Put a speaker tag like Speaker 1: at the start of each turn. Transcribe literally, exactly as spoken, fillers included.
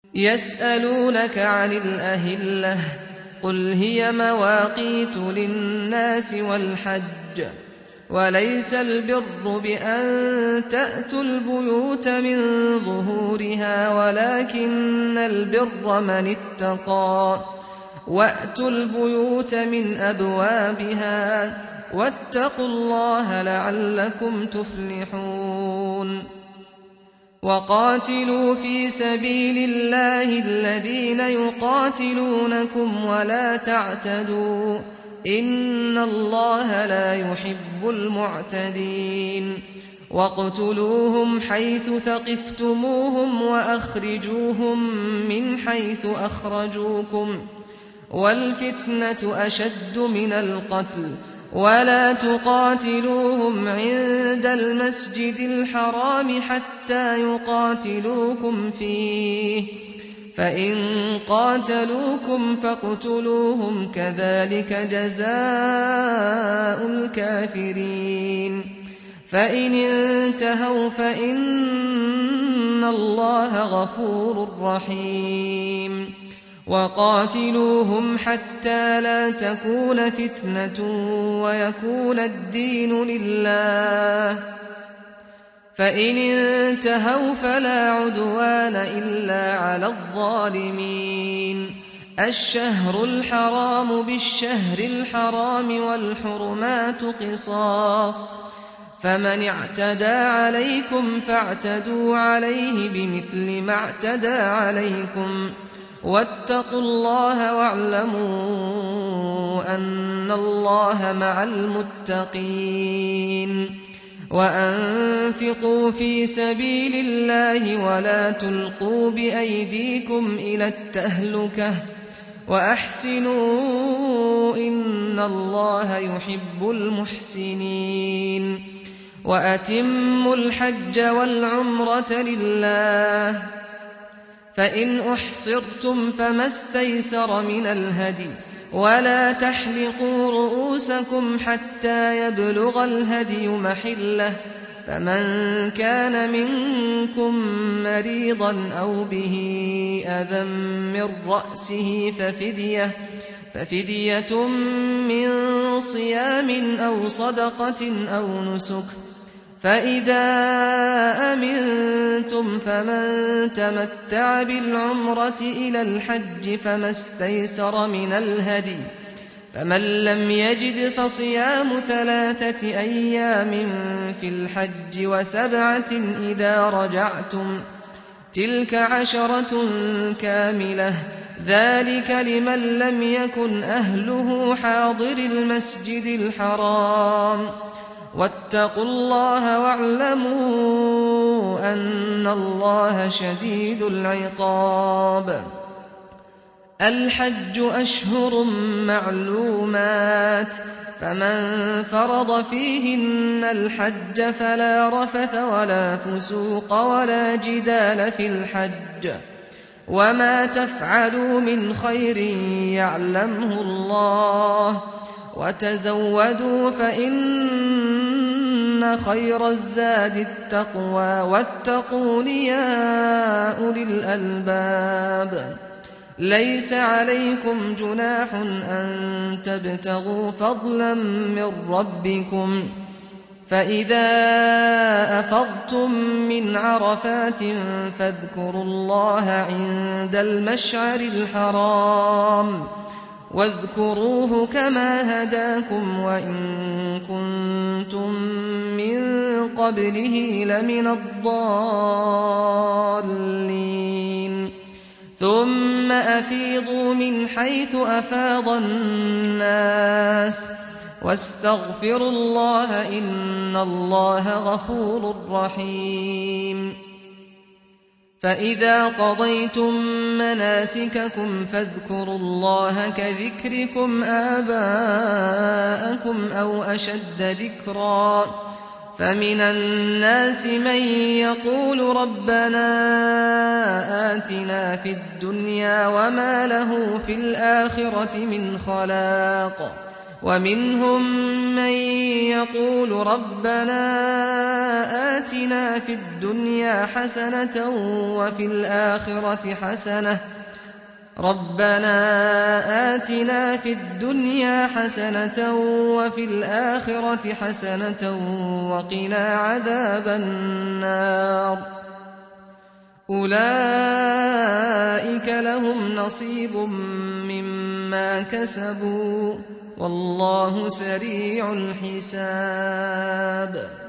Speaker 1: يسألونك عن الأهلة قل هي مواقيت للناس والحج وليس البر بأن تأتوا البيوت من ظهورها ولكن البر من اتقى وأتوا البيوت من أبوابها واتقوا الله لعلكم تفلحون وقاتلوا في سبيل الله الذين يقاتلونكم ولا تعتدوا إن الله لا يحب المعتدين واقتلوهم حيث ثقفتموهم وأخرجوهم من حيث أخرجوكم والفتنة أشد من القتل ولا تقاتلوهم عند المسجد الحرام حتى يقاتلوكم فيه فإن قاتلوكم فاقتلوهم كذلك جزاء الكافرين فإن انتهوا فإن الله غفور رحيم وقاتلوهم حتى لا تكون فتنة ويكون الدين لله فإن انتهوا فلا عدوان إلا على الظالمين الشهر الحرام بالشهر الحرام والحرمات قصاص فمن اعتدى عليكم فاعتدوا عليه بمثل ما اعتدى عليكم واتقوا الله واعلموا أن الله مع المتقين وأنفقوا في سبيل الله ولا تلقوا بأيديكم إلى التهلكة وأحسنوا إن الله يحب المحسنين وأتموا الحج والعمرة لله فإن أحصرتم فما استيسر من الهدي ولا تحلقوا رؤوسكم حتى يبلغ الهدي محله فمن كان منكم مريضا أو به أذى من رأسه ففدية, ففدية من صيام أو صدقة أو نسك فإذا أمنتم فمن تمتع بالعمرة إلى الحج فما استيسر من الهدي فمن لم يجد فصيام ثلاثة أيام في الحج وسبعة إذا رجعتم تلك عشرة كاملة ذلك لمن لم يكن أهله حاضر المسجد الحرام واتقوا الله واعلموا أن الله شديد العقاب الحج أشهر معلومات فمن فرض فيهن الحج فلا رفث ولا فسوق ولا جدال في الحج وما تفعلوا من خير يعلمه الله وتزودوا فإن خير الزاد التقوى واتقون يا أولي الألباب ليس عليكم جناح أن تبتغوا فضلا من ربكم فإذا أفضتم من عرفات فاذكروا الله عند المشعر الحرام واذكروه كما هداكم وإن كنتم من قبله لمن الضالين ثم أفيضوا من حيث أفاض الناس واستغفروا الله إن الله غفور رحيم فإذا قضيتم مناسككم فاذكروا الله كذكركم آباءكم أو أشد ذكرا فمن الناس من يقول ربنا آتنا في الدنيا وما له في الآخرة من خلاق ومنهم من يقول ربنا آتنا في الدنيا حسنة وفي الآخرة حسنة ربنا آتنا في الدنيا حسنة وفي الآخرة حسنة وقنا عذاب النار أولئك لهم نصيب مما كسبوا والله سريع الحساب